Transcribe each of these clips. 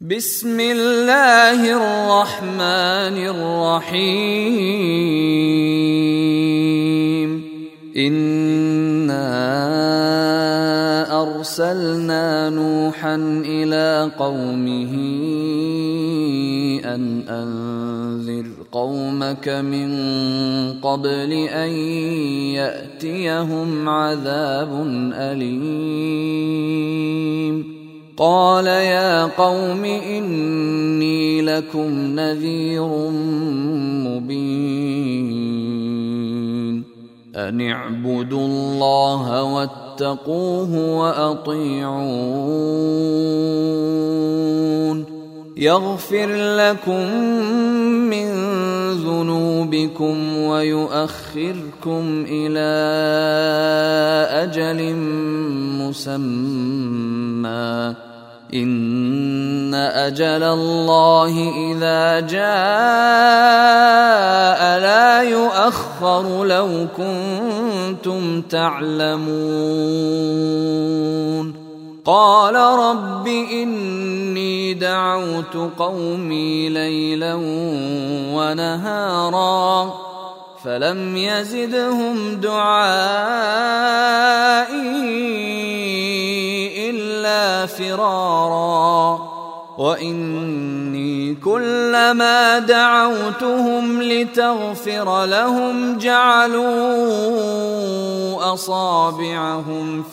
بسم الله الرحمن الرحيم. إنا أرسلنا نوحا إلى قومه أن أنذر قومك من قبل أن يأتيهم عذاب أليم. قال يا قوم إني لكم نذير مبين. أن اعبدوا الله واتقوه وأطيعون. يغفر لكم من ذنوبكم ويؤخركم إلى أجل مسمى. إن أجل الله إذا جاء لا يؤخر لو كنتم تعلمون. قال رب إني دعوت قومي ليلا ونهارا فلم يزدهم دعائي إلا فرارا. وإني كلما دعوتهم لتغفر لهم جعلوا أصابعهم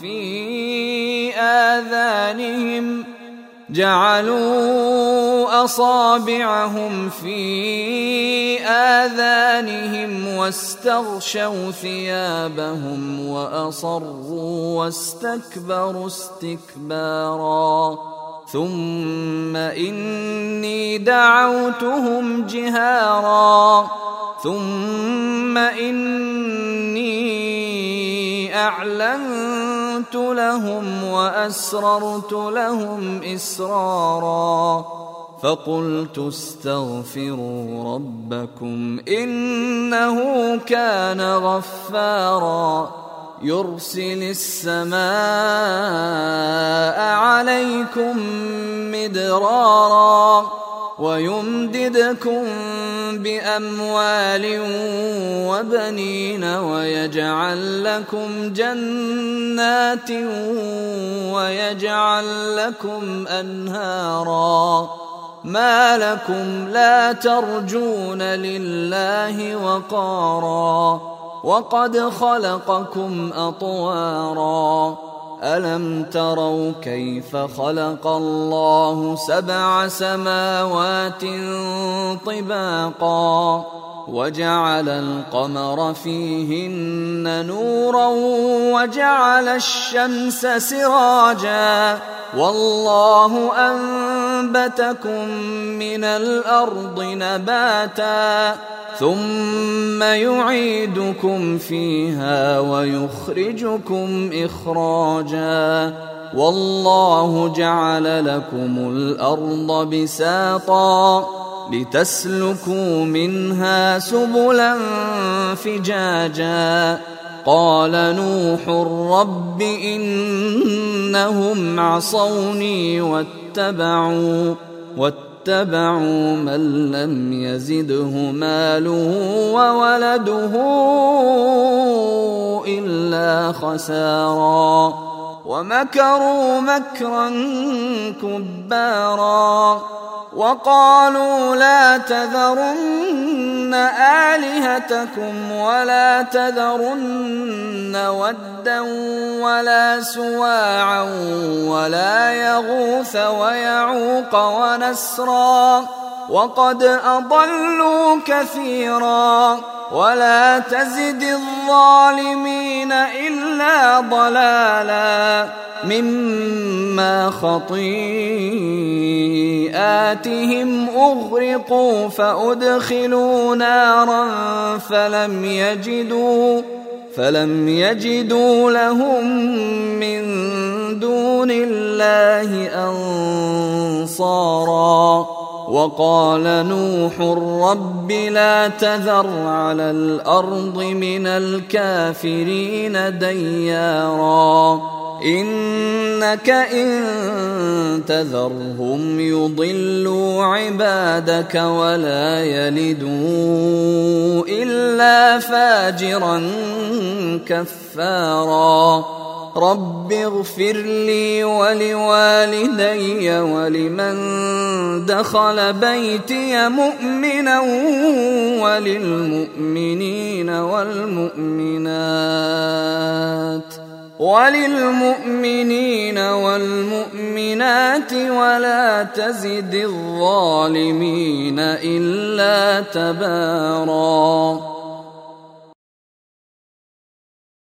في آذانهم واستغشوا ثيابهم وأصروا واستكبروا استكبارا. ثم إني دعوتهم جهارا ثم إني أعلنت لهم وأسررت لهم إسرارا. فقلت استغفروا ربكم إنه كان غفارا. يرسل السماء عليكم مدرارا ويمددكم بأموال وبنين ويجعل لكم جنات ويجعل لكم أنهارا. ما لكم لا ترجون لله وقارا وقد خلقكم أطوارا. ألم تروا كيف خلق الله 7 سماوات طباقا وجعل القمر فيهن نورا وجعل الشمس سراجا والله أنبتكم من الأرض نباتا ثم يعيدكم فيها ويخرجكم إخراجا. والله جعل لكم الأرض بساطا لتسلكوا منها سبلا فجاجا. قال نوح رب إنهم عصوني واتبعوا من لم يزده ماله وولده إلا خسارا. ومكروا مكرا كبارا وقالوا لا تذرن آلهتكم ولا تذرن ودا ولا سواعا ولا يغوث ويعوق ونسرا وقد أضلوا كثيرا ولا تزد الظالمين إلا ضلالا مما خطيئاتهم أغرقوا فأدخلوا نارا فلم يجدوا لهم من دون الله أنصارا. وقال نوح رب لا تذر على الأرض من الكافرين ديارا إنك إن تذرهم يضلوا عبادك ولا يلدوا إلا فاجرا كفارا رب اغفر لي ولوالدي ولمن دخل بيتي مؤمنا وللمؤمنين والمؤمنات ولا تزد الظالمين إلا تباراً